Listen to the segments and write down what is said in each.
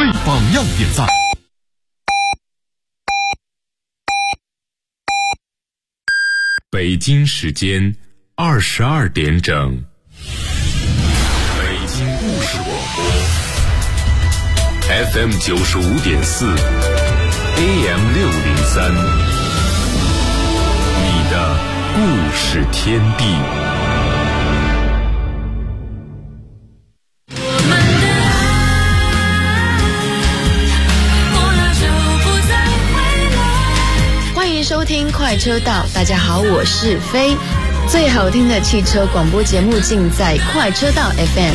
榜样点赞。北京时间22点整，北京故事广播 FM 95.4 AM 603，你的故事天地。 收听快车道，大家好，我是飞。最好听的汽车广播节目尽在快车道 FM。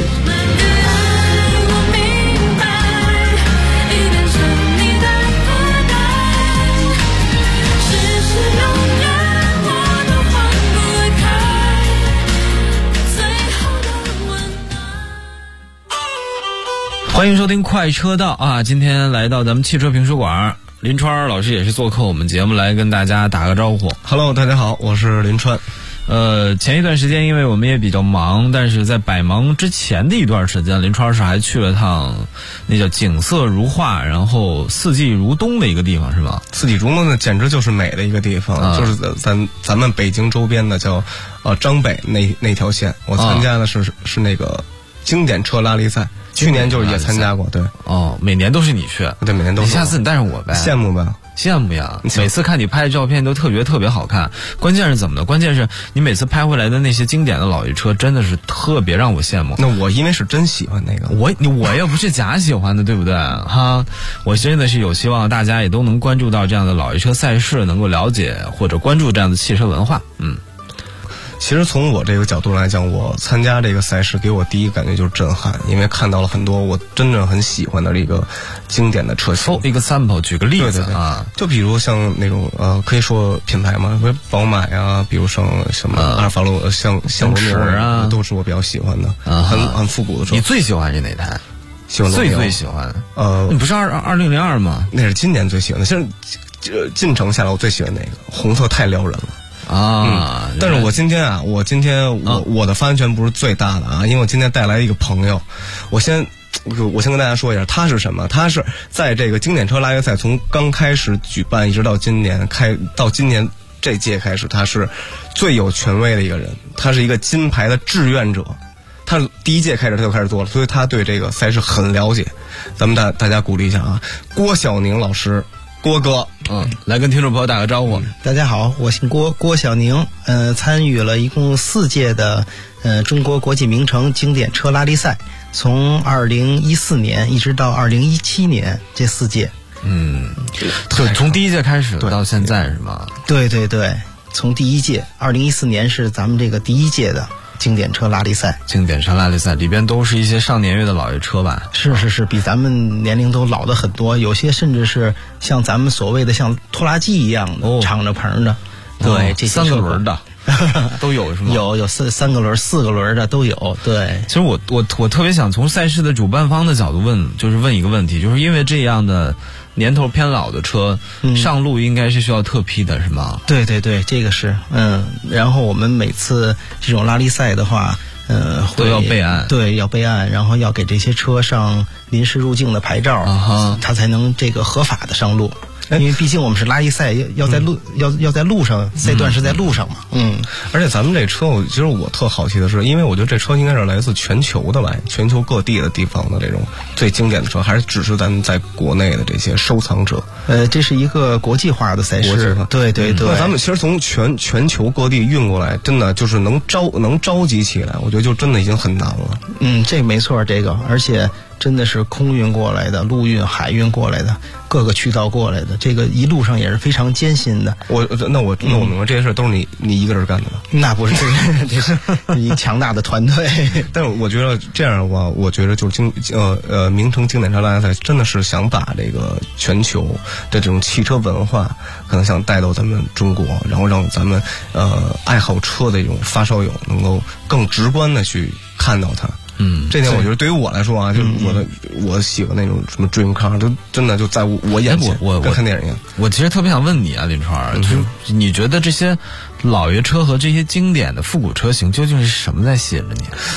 欢迎收听快车道啊！今天来到咱们汽车评书馆。林川老师也是做客我们节目来跟大家打个招呼。 Hello， 大家好，我是林川。 前一段时间因为我们也比较忙，但是在百忙之前的一段时间，林川老师还去了趟那叫景色如画，然后四季如冬的一个地方，是吧？ 四季如冬呢，简直就是美的一个地方，就是咱们北京周边的叫张北那条线，我参加的是那个经典车拉力赛。去年就是也参加过，对。 哦，每年都是你去？ 对，每年都是。 下次你带上我呗。 羡慕呗。 羡慕呀！每次看你拍的照片都特别好看。关键是怎么的？关键是你每次拍回来的那些经典的老爷车，真的是特别让我羡慕。 那我因为是真喜欢那个， 我又不是假喜欢的，对不对？哈，我真的是有希望大家也都能关注到这样的老爷车赛事，能够了解或者关注这样的汽车文化。 其实从我这个角度来讲，我参加这个赛事给我第一感觉就是震撼，因为看到了很多我真正很喜欢的这个经典的车型。 一个 sample， 举个例子啊，就比如像那种可以说品牌嘛，比如宝马呀，比如像什么阿尔法罗，像罗密欧啊，都是我比较喜欢的，很复古的车。 你最喜欢是哪台？最喜欢你不是2002吗？ 那是今年最喜欢的。其实进城下来我最喜欢那个红色，太撩人了。但是我今天我的发言权不是最大的啊，因为我今天带来一个朋友，我先跟大家说一下他是什么。他是在这个经典车拉力赛从刚开始举办一直到今年这届开始，他是最有权威的一个人，他是一个金牌的志愿者，他第一届开始他就开始做了，所以他对这个赛事很了解。咱们大家鼓励一下啊，郭晓宁老师。郭哥， 来跟听众朋友打个招呼。 大家好，我姓郭晓宁，参与了一共4届的中国国际名城经典车拉力赛，从2014年一直到2017年这4届。 就从第一届开始到现在是吗？ 对，从第一届2014年是咱们这个第一届的经典车拉力赛。 经典车拉力赛里边都是一些上年月的老爷车吧？ 是，比咱们年龄都老的很多，有些甚至是像咱们所谓的像拖拉机一样的敞着棚的。对，这些 3个轮的都有是吗？ 有3个轮、4个轮的都有。对， 其实我特别想从赛事的主办方的角度问一个问题，就是因为这样的年头偏老的车，上路应该是需要特批的是吗？ 对，这个是然后我们每次这种拉力赛的话， 都要备案。 对，要备案，然后要给这些车上临时入境的牌照，它才能这个合法的上路。因为毕竟我们是拉力赛，要在路上，赛段是在路上嘛。 而且咱们这车，其实我特好奇的是，因为我觉得这车应该是来自全球的吧，全球各地的地方的这种最经典的车，还是只是咱们在国内的这些收藏者？ 这是一个国际化的赛事。对。 那咱们其实从全球各地运过来，真的就是能召集起来，我觉得就真的已经很难了。 这没错，这个而且真的是空运过来的、陆运、海运过来的，各个渠道过来的，这个一路上也是非常艰辛的。 那我明白，这些事都是你一个人干的了。 那不是，这是一强大的团队。 但是我觉得这样的话，我觉得就是名城经典车拉力赛真的是想把这个全球的这种汽车文化，可能想带到咱们中国，然后让咱们爱好车的这种发烧友能够更直观的去看到它。这点我觉得对于我来说啊，就是我喜欢那种什么 dream car， 都真的就在我眼前，跟看电影一样。 我其实特别想问你啊，林川，就是你觉得这些老爷车和这些经典的复古车型究竟是什么在吸引着你？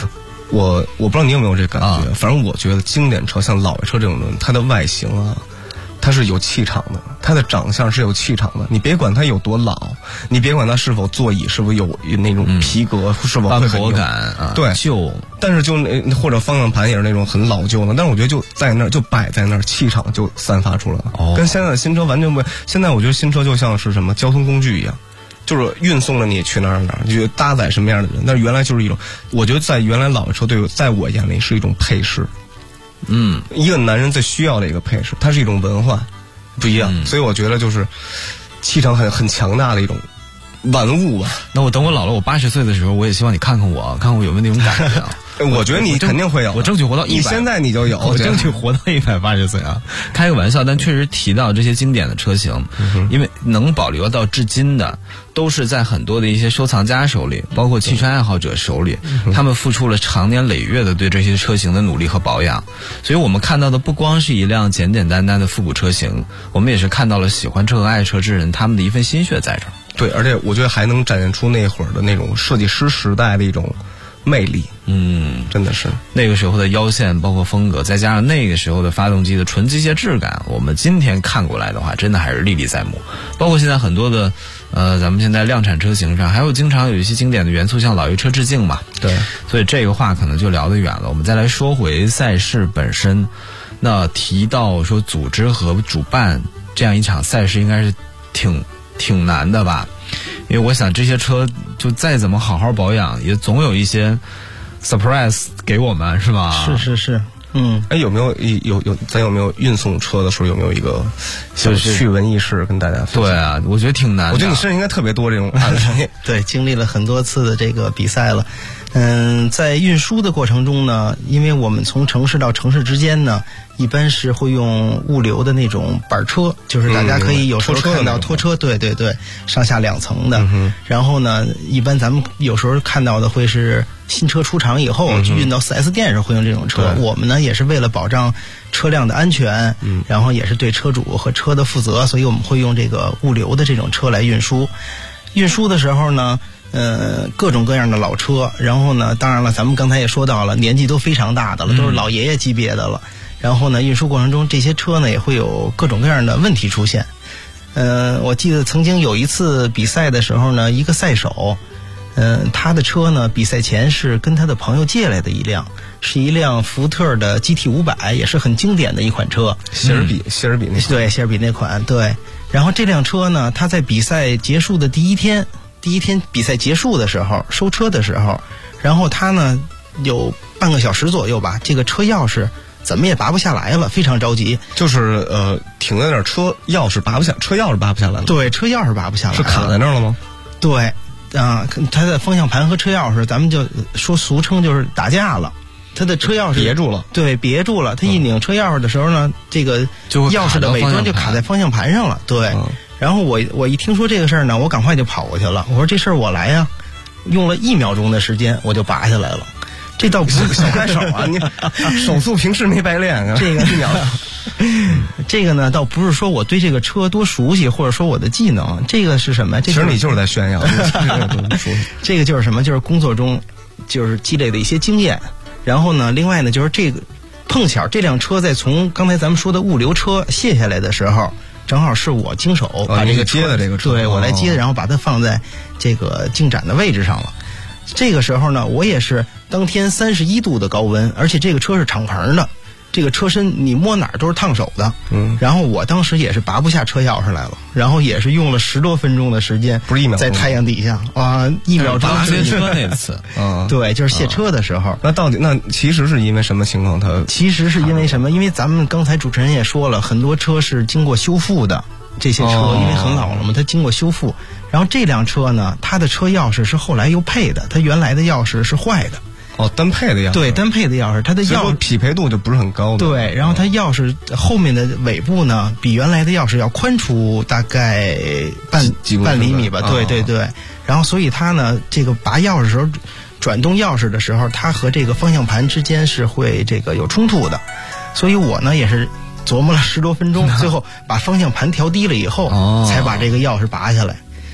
我不知道你有没有这感觉，反正我觉得经典车像老爷车这种它的外形啊，它是有气场的，它的长相是有气场的。你别管它有多老，你别管它是否座椅是否有那种皮革，是否会很斑驳感啊， 对， 旧。 但是就或者方向盘也是那种很老旧的，但是我觉得就在那儿就摆在那儿，气场就散发出来了。跟现在的新车完全不。现在我觉得新车就像是什么交通工具一样。就是运送了你去哪儿，就搭载什么样的人。但是原来就是一种，我觉得在原来老爷车在我眼里是一种配饰，一个男人最需要的一个配饰，它是一种文化，不一样。所以我觉得就是气场很强大的一种玩物吧。 那我等我老了，我80岁的时候，我也希望你看看我有没有那种感觉啊。 我觉得你肯定会有， 我争取活到100， 你现在你就有， 我争取活到180岁啊！开个玩笑，但确实提到这些经典的车型，因为能保留到至今的，都是在很多的一些收藏家手里，包括汽车爱好者手里，他们付出了长年累月的对这些车型的努力和保养，所以我们看到的不光是一辆简简单单的复古车型，我们也是看到了喜欢车和爱车之人他们的一份心血在这儿。 对，而且我觉得还能展现出那会儿的那种设计师时代的一种魅力，真的是那个时候的腰线包括风格，再加上那个时候的发动机的纯机械质感，我们今天看过来的话真的还是历历在目。包括现在很多的咱们现在量产车型上还有经常有一些经典的元素，向老爷车致敬嘛。 对， 所以这个话可能就聊得远了。我们再来说回赛事本身，那提到说组织和主办这样一场赛事应该是挺难的吧，因为我想这些车就再怎么好好保养，也总有一些 surprise 给我们，是吧？ 是， 有没有咱有没有运送车的时候有没有一个小趣闻轶事跟大家分享？ 对啊，我觉得挺难的。 我觉得你身上应该特别多这种案例。 对，经历了很多次的这个比赛了。在运输的过程中呢，因为我们从城市到城市之间呢，一般是会用物流的那种板车，就是大家可以有时候看到拖车，对，上下2层的。然后呢，一般咱们有时候看到的会是新车出厂以后运到 4S 店时会用这种车。我们呢也是为了保障车辆的安全，然后也是对车主和车的负责，所以我们会用这个物流的这种车来运输。运输的时候呢，各种各样的老车，然后呢，当然了，咱们刚才也说到了，年纪都非常大的了，都是老爷爷级别的了。然后呢，运输过程中这些车呢也会有各种各样的问题出现。我记得曾经有一次比赛的时候呢，一个赛手，他的车呢比赛前是跟他的朋友借来的一辆，是一辆福特的 GT500，也是很经典的一款车。 谢尔比那款。 对，谢尔比那款，对。然后这辆车呢，他在比赛结束的第一天比赛结束的时候，收车的时候，然后他呢有半个小时左右吧，这个车钥匙怎么也拔不下来了，非常着急。 就是停在那儿，车钥匙拔不下来了。 对，车钥匙拔不下来了。 是卡在那儿了吗？ 对，他的方向盘和车钥匙，咱们就说俗称就是打架了。他的车钥匙别住了， 对，别住了。他一拧车钥匙的时候呢，这个钥匙的尾端就卡在方向盘上了。对，然后我一听说这个事儿呢，我赶快就跑过去了。我说这事儿我来呀，用了1秒钟的时间我就拔下来了。这倒不是小快手啊，你手速平时没白练啊。 这个1秒，这个呢倒不是说我对这个车多熟悉，或者说我的技能，这个是什么？其实你就是在炫耀。 这个就是什么？就是工作中就是积累的一些经验。然后呢，另外呢，就是这个碰巧这辆车在从刚才咱们说的物流车卸下来的时候，正好是我经手把这个接的这个车， 对，我来接的，然后把它放在这个进展的位置上了。这个时候呢，我也是当天31度的高温，而且这个车是敞篷的，这个车身你摸哪儿都是烫手的。然后我当时也是拔不下车钥匙来了，然后也是用了10多分钟的时间， 不是1秒钟， 在太阳底下1秒钟卸车那次， 对，就是卸车的时候。 那其实是因为什么情况？ 其实是因为什么？因为咱们刚才主持人也说了，很多车是经过修复的，这些车因为很老了嘛，它经过修复。然后这辆车呢，它的车钥匙是后来又配的，它原来的钥匙是坏的。 单配的钥匙。对， 单配的钥匙，它的钥匙匹配度就不是很高的。 对，然后它钥匙后面的尾部呢，比原来的钥匙要宽出大概半厘米吧。对。然后所以它呢，这个拔钥匙的时候，转动钥匙的时候，它和这个方向盘之间是会这个有冲突的。所以我呢也是琢磨了10多分钟，最后把方向盘调低了以后，才把这个钥匙拔下来。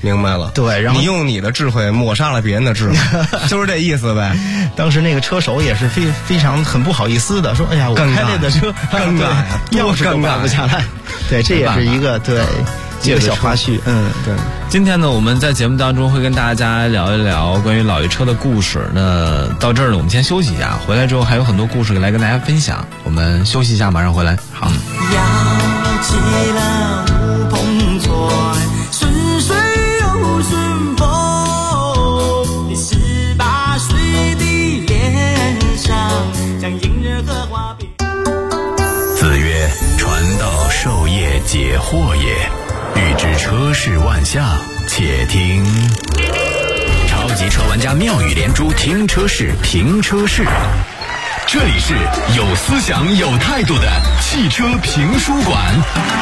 明白了。 对，然后你用你的智慧抹杀了别人的智慧，就是这意思呗。 当时那个车手也是非常很不好意思的说：“哎呀，我开这个车， 尴尬呀， 钥匙都拿不下来。”对，这也是一个一个小花絮。 对。今天呢，我们在节目当中会跟大家聊一聊关于老爷车的故事。那到这儿呢，我们先休息一下，回来之后还有很多故事来跟大家分享。我们休息一下，马上回来。好。 摇起了乌篷船，顺水又顺风，你18岁的脸上像迎日荷花边。 子曰：传道授业解惑也，欲知车事万象，且听超级车玩家妙语连珠，听车事评车事。这里是有思想有态度的汽车评书馆。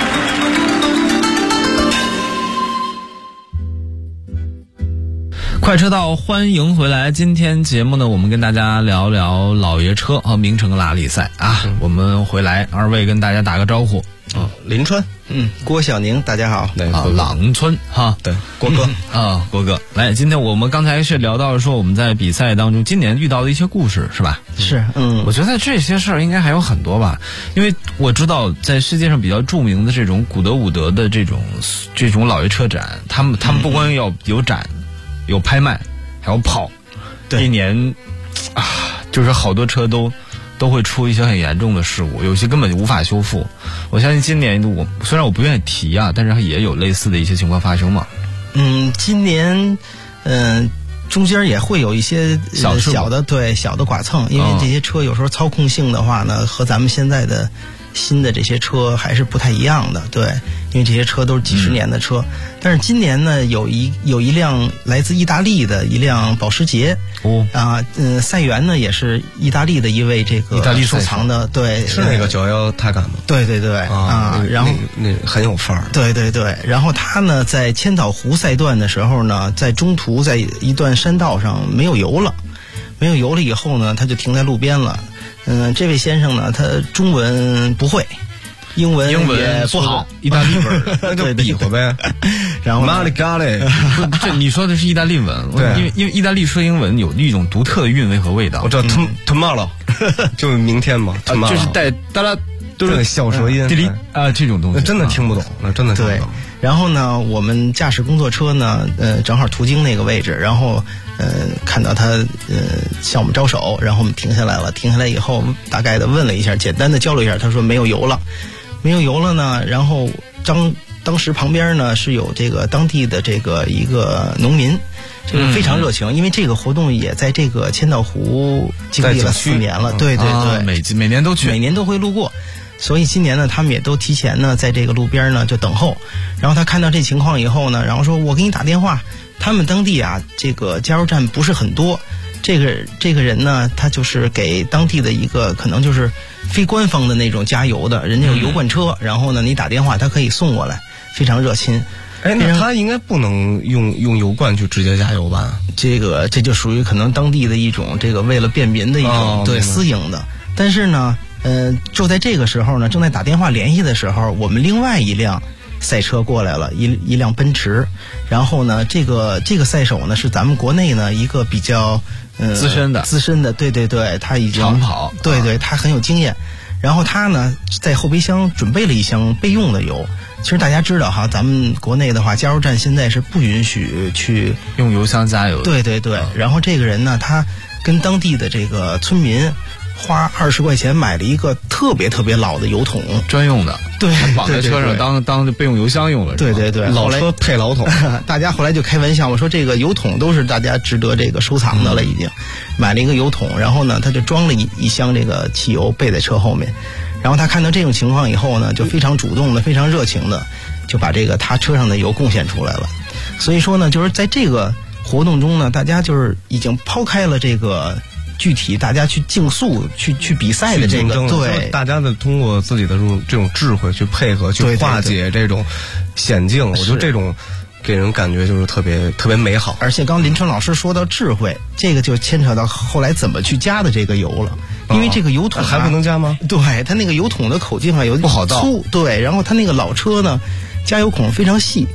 快车道，欢迎回来。今天节目呢，我们跟大家聊聊老爷车和名城拉力赛啊。我们回来，二位跟大家打个招呼。 林川， 郭晓宁，大家好。 朗村哈， 对，郭哥郭哥，来，今天我们刚才是聊到说我们在比赛当中今年遇到的一些故事，是吧？ 是， 我觉得这些事儿应该还有很多吧，因为我知道在世界上比较著名的这种古德伍德的这种老爷车展，他们不光要有展，有拍卖，还有跑， 对， 一年就是好多车都会出一些很严重的事故，有些根本就无法修复。我相信今年虽然我不愿意提啊，但是也有类似的一些情况发生嘛。 今年中间也会有一些小的剐蹭，因为这些车有时候操控性的话呢，和咱们现在的新的这些车还是不太一样的，对，因为这些车都是几十年的车。但是今年呢，有一辆来自意大利的一辆保时捷，赛员呢也是意大利的一位这个意大利收藏的，对， 是那个911泰坦吗？ 对然后那很有范儿， 对，然后他呢在千岛湖赛段的时候呢，在中途在一段山道上没有油了以后呢，他就停在路边了。这位先生呢，他中文不会，英文也不好， 意大利文那就比划呗。 然后马里嘎嘞， 这你说的是意大利文， 对， 因为意大利说英文有一种独特的韵味和味道。 我知道 tomorrow 就明天嘛， 就是带哒啦都是小舌音， 这种东西真的听不懂，那真的听不懂。 然后呢，我们驾驶工作车呢，正好途经那个位置，然后看到他向我们招手，然后我们停下来了。停下来以后，大概的问了一下，简单的交流一下，他说没有油了呢。然后当时旁边呢是有这个当地的这个一个农民，这个非常热情，因为这个活动也在这个千岛湖经历了4年了，对， 每年都去， 每年都会路过。所以今年呢，他们也都提前呢，在这个路边呢就等候。然后他看到这情况以后呢，然后说：“我给你打电话。”他们当地啊，这个加油站不是很多。这个人呢，他就是给当地的一个可能就是非官方的那种加油的，人家有油罐车，然后呢，你打电话他可以送过来，非常热心。 那他应该不能用油罐去直接加油吧？ 这就属于可能当地的一种这个为了便民的一种私营的。但是呢。就在这个时候呢，正在打电话联系的时候，我们另外一辆赛车过来了，一辆奔驰。然后呢，这个赛手呢是咱们国内呢一个比较资深的，对，他已经长跑， 对，他很有经验。然后他呢在后备箱准备了一箱备用的油。其实大家知道哈，咱们国内的话，加油站现在是不允许去用油箱加油的。 对。然后这个人呢，他跟当地的这个村民。花20块钱买了一个特别老的油桶， 专用的， 对， 绑在车上当备用油箱用了。 对， 老车配老桶， 大家后来就开玩笑，我说这个油桶都是大家值得这个收藏的了，已经买了一个油桶，然后呢，他就装了一箱这个汽油备在车后面，然后他看到这种情况以后呢，就非常主动的、非常热情的，就把这个他车上的油贡献出来了。所以说呢，就是在这个活动中呢，大家就是已经抛开了这个。具体大家去竞速、去比赛的这个，对， 大家的通过自己的这种智慧去配合、去化解这种险境，我觉得这种给人感觉就是特别美好。 而且刚林春老师说到智慧，这个就牵扯到后来怎么去加的这个油了，因为这个油桶还不能加吗？ 对，它那个油桶的口径啊有不好倒， 对，然后它那个老车呢，加油孔非常细。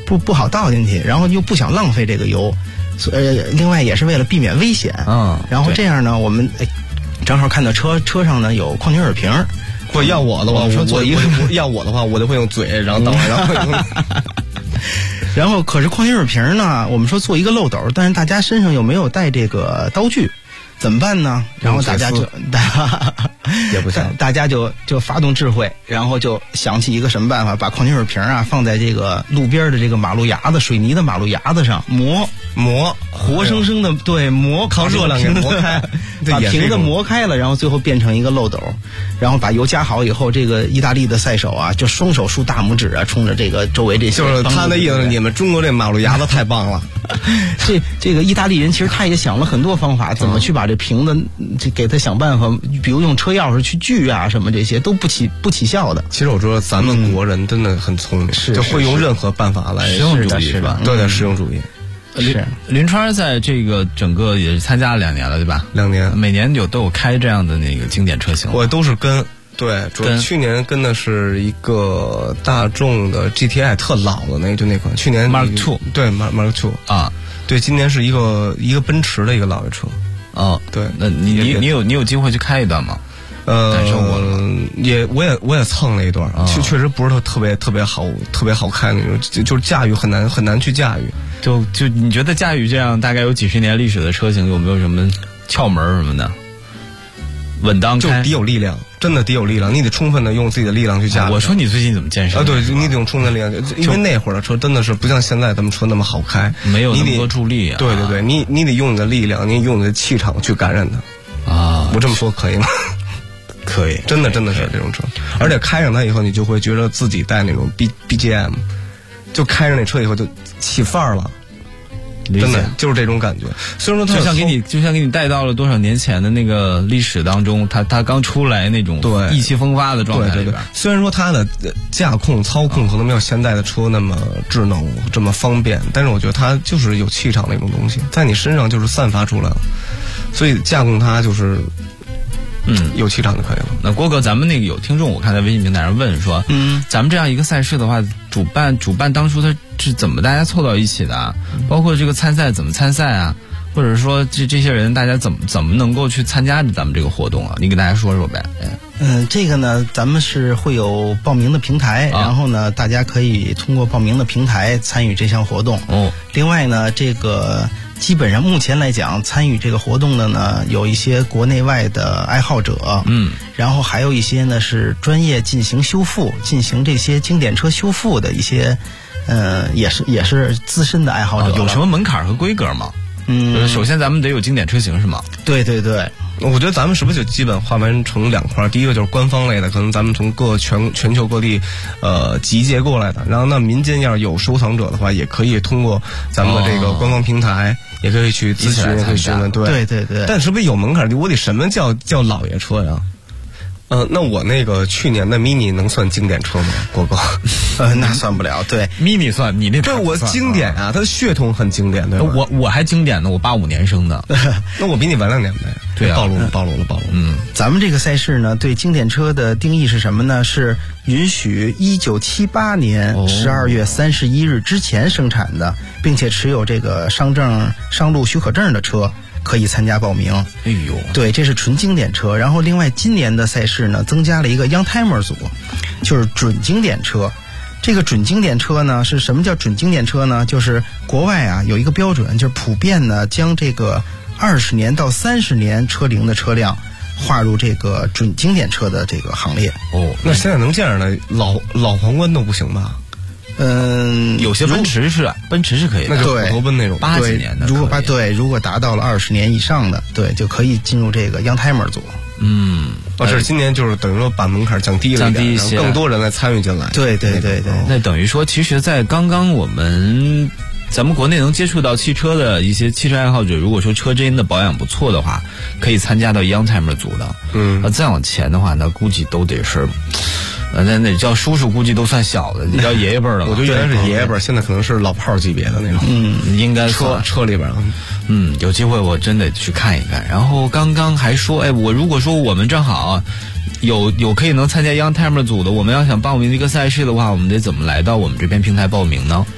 不好倒进去，然后又不想浪费这个油，另外也是为了避免危险。然后这样呢，我们正好看到车上呢有矿泉水瓶。 不要我的话，要我的话，我就会用嘴，然后倒，然后然后可是矿泉水瓶呢，我们说做一个漏斗，但是大家身上又没有带这个刀具，怎么办呢？然后大家就也不行， 大家就发动智慧，然后就想起一个什么办法，把矿泉水瓶啊放在这个路边的这个马路牙子，水泥的马路牙子上磨，活生生的磨， 靠热量给磨开， 把瓶子磨开了，然后最后变成一个漏斗，然后把油加好以后，这个意大利的赛手啊，就双手竖大拇指啊，冲着这个周围这些， 就是他的意思，你们中国这马路牙子太棒了。 这个意大利人其实他也想了很多方法，怎么去把这瓶子给他想办法，比如用车钥匙去锯啊什么这些都不起效的。 其实我说咱们国人真的很聪明，就会用任何办法来实用主义是吧？ 对，实用主义。 是林川在这个整个也是参加了2年了，对吧 ？2年， 每年都有开这样的那个经典车型。 我都是跟去年跟的是一个大众的 GTI 特老的那款，去年 Mark II， 对 Mark II 啊， 对，今年是一个奔驰的一个老爷车。对， 那你有机会去开一段吗？感受过了吗？ 我也蹭了一段，确实不是特别好开那种，就是驾驭很难去驾驭。 就你觉得驾驭这样大概有几十年历史的车型有没有什么窍门什么的？稳当开就得有力量，真的得有力量，你得充分的用自己的力量去驾驭。 我说你最近怎么健身？ 对，你得用充分力量，因为那会儿的车真的是不像现在咱们车那么好开， 没有那么多助力啊。 对，你得用你的力量，你用你的气场去感染它啊。我这么说可以吗？ 可以， 真的是这种车，而且开上它以后，你就会觉得自己带那种 BGM， 就开上那车以后就起范儿了。真的就是这种感觉。虽然说它就像给你带到了多少年前的那个历史当中，它刚出来那种意气风发的状态。 对。虽然说它的驾控操控可能没有现在的车那么智能这么方便，但是我觉得它就是有气场那种东西，在你身上就是散发出来了，所以驾控它就是有气场就可以了。 那郭哥，咱们那个有听众，我看在微信平台上问说，咱们这样一个赛事的话，主办当初他是怎么大家凑到一起的啊？包括这个参赛怎么参赛啊？或者说这些人大家怎么能够去参加咱们这个活动啊？你给大家说说呗。 这个呢，咱们是会有报名的平台，然后呢，大家可以通过报名的平台参与这项活动。另外呢，这个基本上目前来讲，参与这个活动的呢，有一些国内外的爱好者，然后还有一些呢是专业进行这些经典车修复的一些，也是资深的爱好者。 有什么门槛和规格吗？首先咱们得有经典车型是吗？ 对。 我觉得咱们是不是就基本划分成2块？第一个就是官方类的，可能咱们从全球各地集结过来的。然后那民间要是有收藏者的话，也可以通过咱们的这个官方平台，也可以去咨询，也可以询问。对。但是不是有门槛？我得什么叫老爷车呀？那我那个去年的 mini 能算经典车吗，郭哥？ 那算不了。对 ，mini 算，你那对我经典啊，它的血统很经典，对吧？ 我还经典呢，我85年生的， 那我比你晚2年呗。 对啊， 暴露了。 咱们这个赛事呢，对经典车的定义是什么呢？是允许1978年12月31日之前生产的，并且持有这个商路许可证的车可以参加报名。 哎呦， 对，这是纯经典车。然后另外今年的赛事呢，增加了一个 Youngtimer 组，就是准经典车。这个准经典车呢，是什么叫准经典车呢？就是国外啊有一个标准，就是普遍呢将这个20年到30年车龄的车辆划入这个准经典车的这个行列。 那现在能这样的老皇冠都不行吧？ 有些奔驰是可以的， 那就普陀奔那种 80几年的。 如果达到了20年以上的，对，就可以进入这个 Youngtimer 组。 这是今年就是等于说把门槛降低一些， 更多人来参与进来。 对。 那等于说，其实，在刚刚咱们国内能接触到汽车的一些汽车爱好者，如果说车真的保养不错的话，可以参加到 Youngtimer 组的。再往前的话，那估计都得是。那叫叔叔估计都算小的，你叫爷爷辈了。 我就原来是爷爷辈，现在可能是老炮级别的那种。 应该车里边。 有机会我真得去看一看。然后刚刚还说，我如果说我们正好有可以能参加 Youngtimer 组的，我们要想报名一个赛事的话，我们得怎么来到我们这边平台报名呢？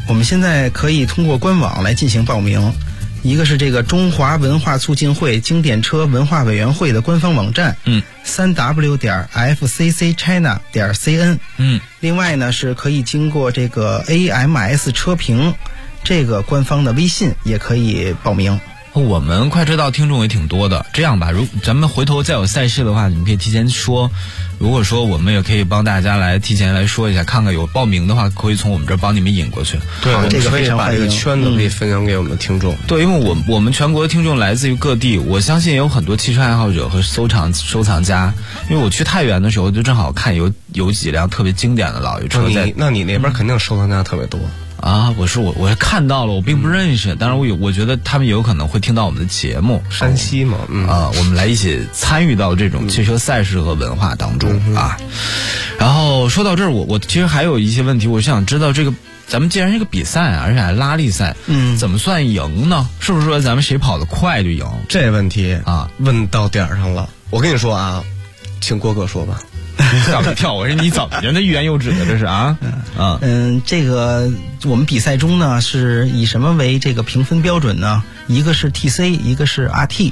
我们现在可以通过官网来进行报名。一个是这个中华文化促进会经典车文化委员会的官方网站，3w.fccchina.cn。另外呢是可以经过这个 AMS 车评这个官方的微信也可以报名。 我们快车道听众也挺多的，这样吧，咱们回头再有赛事的话，你们可以提前说。如果说我们也可以帮大家来提前来说一下，看看有报名的话，可以从我们这儿帮你们引过去。 对， 这个可以把这个圈子可以分享给我们的听众。 对，因为我们全国的听众来自于各地，我相信也有很多汽车爱好者和收藏家。因为我去太原的时候，就正好看有几辆特别经典的老爷车在。 那你那边肯定收藏家特别多。 啊，我是看到了，我并不认识，当然我觉得他们也有可能会听到我们的节目。 山西嘛， 我们来一起参与到这种汽车赛事和文化当中啊。然后说到这儿，我其实还有一些问题，我想知道这个咱们既然是个比赛啊，而且还拉力赛，怎么算赢呢？是不是说咱们谁跑得快就赢？ 这问题啊，问到点儿上了。我跟你说啊，请郭哥说吧。 吓我一跳！我说你怎么着？那欲言又止的这是啊？ 这个我们比赛中呢是以什么为这个评分标准呢？一个是 TC， 一个是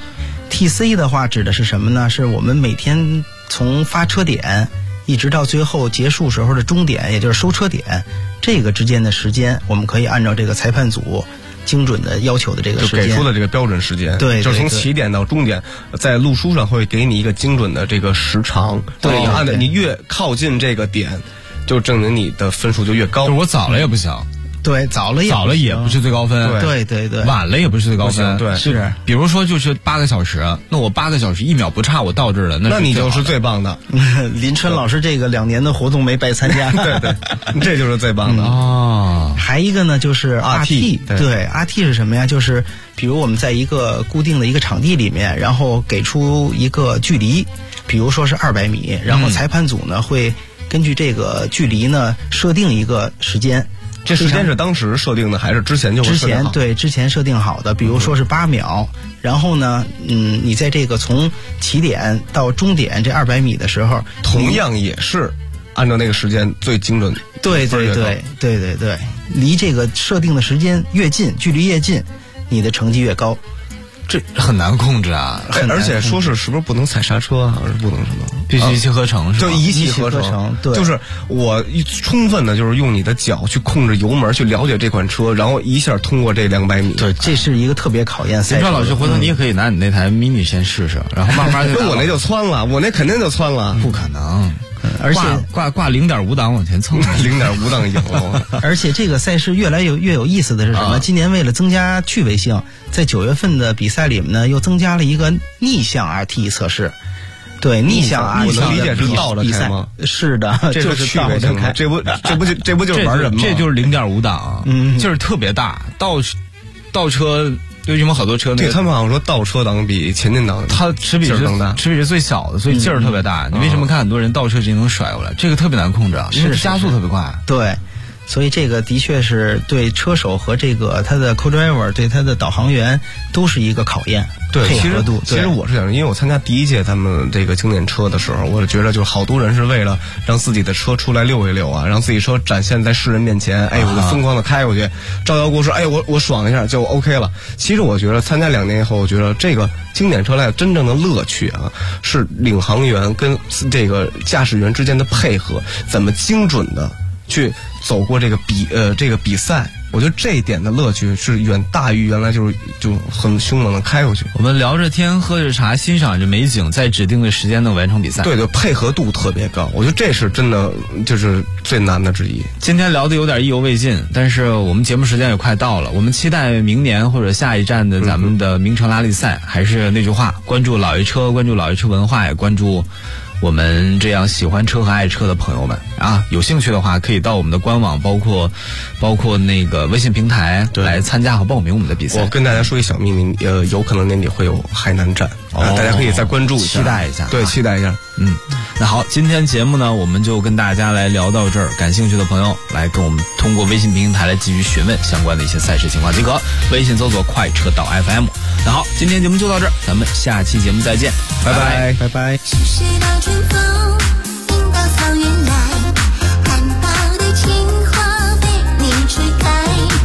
RT。TC 的话指的是什么呢？是我们每天从发车点一直到最后结束时候的终点，也就是收车点，这个之间的时间，我们可以按照这个裁判组精准的要求的这个时间， 就给出的这个标准时间， 对， 就是从起点到终点，在路书上会给你一个精准的这个时长，对，按照你越靠近这个点，就证明你的分数就越高。 就是我早了也不行， 对，早了也不是最高分， 对， 晚了也不是最高分， 对， 是。比如说就是8个小时，那我8个小时1秒不差，我到这儿了， 那你就是最棒的。 林春老师这个2年的活动没白参加， 对，这就是最棒的哦。还一个呢就是 RT， 对 RT 是什么呀？就是比如我们在一个固定的一个场地里面，然后给出一个距离，比如说是200米，然后裁判组呢会根据这个距离呢设定一个时间。 这时间是当时设定的还是之前就会设定好？ 之前设定好的，比如说是8秒，然后呢，你在这个从起点到终点这200米的时候， 同样也是按照那个时间最精准。 对，离这个设定的时间越近，距离越近，你的成绩越高。 这很难控制啊！ 而且说是不是不能踩刹车啊？还是不能什么？ 必须一气呵成是吧？ 就一气呵成，对，就是我充分的就是用你的脚去控制油门，去了解这款车，然后一下通过这200米。 对，这是一个特别考验赛车。 林老师，回头你也可以拿你那台 mini 先试试，然后慢慢就。 我那就窜了，我那肯定就窜了。 不可能。 而且挂0.5档往前蹭 ，0.5档赢了。 而且这个赛事越来越有意思的是什么？今年为了增加趣味性，在9月份的比赛里面呢，又增加了一个逆向 RT 测试。对，逆向 RT 我能理解是倒着开吗？ 是的， 这是趣味性吗？这不就是玩人吗？ 这就是0.5档，劲儿特别大，倒车。为什么好多车对他们好像说倒车档比前进档它齿比是最小的，所以劲儿特别大。你为什么看很多人倒车直接能甩过来？这个特别难控制啊，因为加速特别快。 对，所以这个的确是对车手和这个他的 co-driver 对他的导航员都是一个考验。 对， 配合度。 其实我是想，因为我参加第一届他们这个经典车的时候，我就觉得就是好多人是为了让自己的车出来溜一溜啊，让自己车展现在世人面前，我就疯狂的开过去，招摇过市，我爽一下就 OK 了。其实我觉得参加2年以后，我觉得这个经典车赛真正的乐趣啊，是领航员跟这个驾驶员之间的配合，怎么精准的去走过这个比赛。我觉得这一点的乐趣是远大于原来就很凶猛的开过去。 我们聊着天，喝着茶，欣赏着美景，在指定的时间内完成比赛。 对，配合度特别高，我觉得这是真的就是最难的之一。 今天聊的有点意犹未尽，但是我们节目时间也快到了，我们期待明年或者下一站的咱们的名城拉力赛。还是那句话，关注老爷车，关注老爷车文化，也关注我们这样喜欢车和爱车的朋友们啊，有兴趣的话可以到我们的官网，包括那个微信平台来参加和报名我们的比赛。 我跟大家说一小秘密，有可能年底会有海南站，大家可以再关注一下， 期待一下。 对，期待一下。 那好，今天节目呢，我们就跟大家来聊到这儿。感兴趣的朋友来跟我们通过微信平台来继续询问相关的一些赛事情况即可。微信搜索快车道 FM。那好，今天节目就到这儿，咱们下期节目再见，拜拜， 拜拜。 时时到春风，迎到草原来，含苞的情话被你吹开。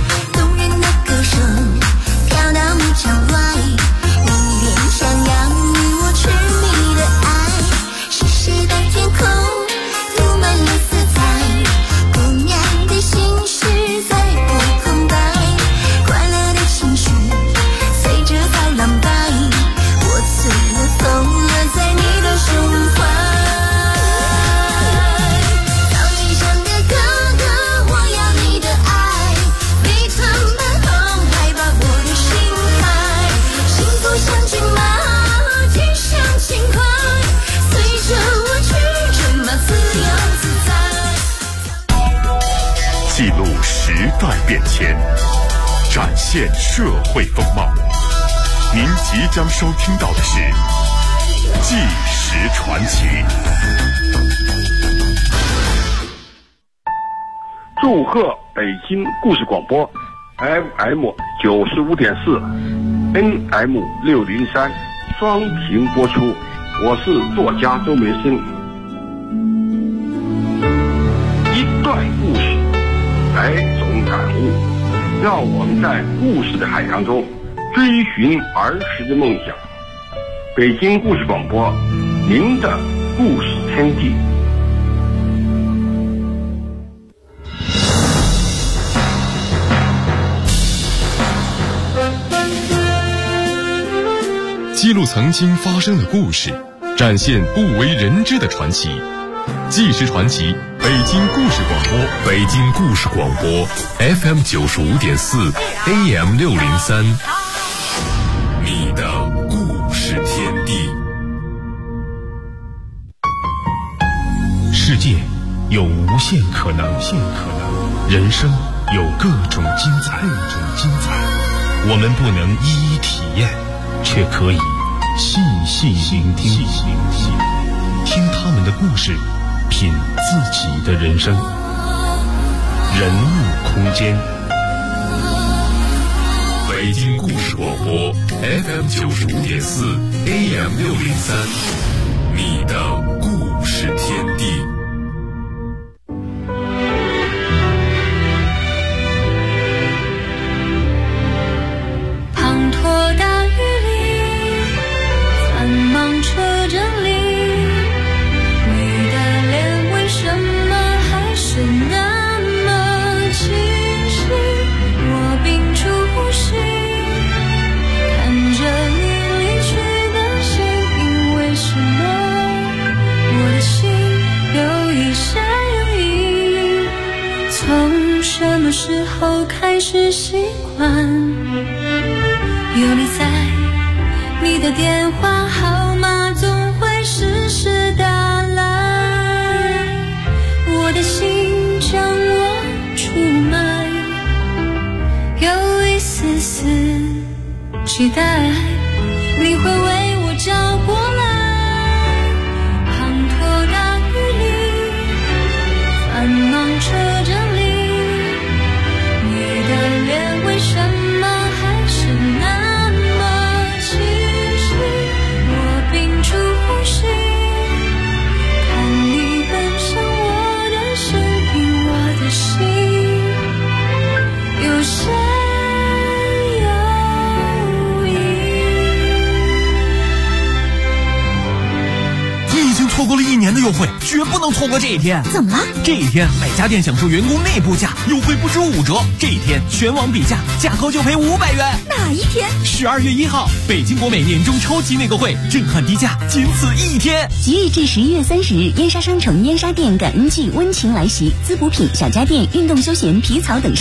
记录时代变迁，展现社会风貌。您即将收听到的是《纪实传奇》。 祝贺北京故事广播 FM 95.4 NM 603双屏播出，我是作家周梅生。一段故事，百种感悟，让我们在故事的海洋中追寻儿时的梦想。北京故事广播，您的故事天地。 记录曾经发生的故事，展现不为人知的传奇。纪实传奇，北京故事广播，北京故事广播 FM 95.4 AM 603，你的故事天地。世界有无限可能，人生有各种精彩。我们不能一一体验，却可以细细聆听，听他们的故事，品自己的人生。人物空间，北京故事广播 FM 95.4 AM 603，你的故事天地。 滂沱大雨里，繁忙车阵里，你的脸为什么还是那么清晰？我屏住呼吸，看着你离去的身影，为什么我的心有一些犹豫？从什么时候开始习惯有你在，你的电话号码总会时时打来，我的心将我出卖，有一丝丝期待你会为我找过来。滂沱大雨里，繁忙车阵里，你的脸为什么还是那么清晰？我屏住呼吸，看你奔向我的生命，我的心有些犹豫。 你已经错过了1年的优惠，绝不能错过这一天。 怎么了？ 这一天每家店享受员工内部价优惠不止5折，这一天全网比价，价高就赔500元。 哪一天 ？12月1号，北京国美年终超级内购会，震撼低价，仅此1天。 即日至11月30日，燕莎商城燕莎店感恩季温情来袭，滋补品、小家电、运动休闲、皮草等商